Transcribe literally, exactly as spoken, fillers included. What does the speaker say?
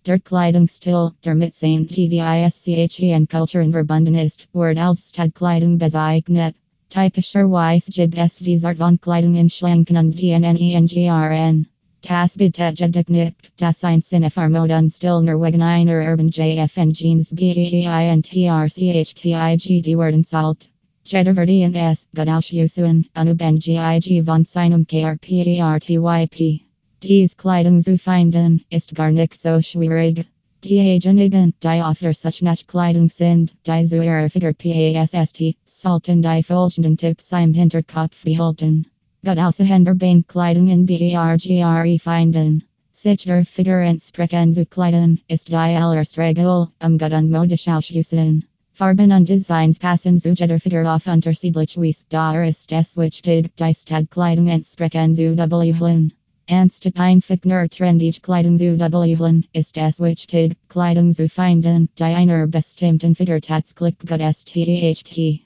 Der Kleidungsstil, der mit seinen Tdische und Kulturen verbunden ist, wird als Stadtkleidung bezeichnet. Typischerweise gibt es diese Art von Kleidung in schlanken und denen Das betätigt nicht, dass ein Sinne vermodern Stil nur wegen einer Urban J F N Jeans BEINTRCHTIG werden salt. Jeder verdienen es, gut auszusuchen, unabhängig G von seinem KRPERTYP. Dies Kleidung zu finden, ist gar nicht so schwierig. Diejenigen, die auf such Kleidung sind, die zu ihrer Figur PASST, sollten die folgenden Tipps im Hinterkopf behalten. Gut aussehender Beinkleidung in BERGRE finden. Sich der Figur entsprechen zu kleiden, ist die allererste Regel, um gut und modisch auszusehen. Farben und Designs passen zu jeder Figur auf unterschiedlich Weise, da ist es wichtig, die Stadtkleidung entsprechen zu wählen. Anstatt einfach nur trendig Kleidung zu wählen, ist es wichtig, Kleidung zu finden, die einer bestimmten Figur tatsächlich gut ist.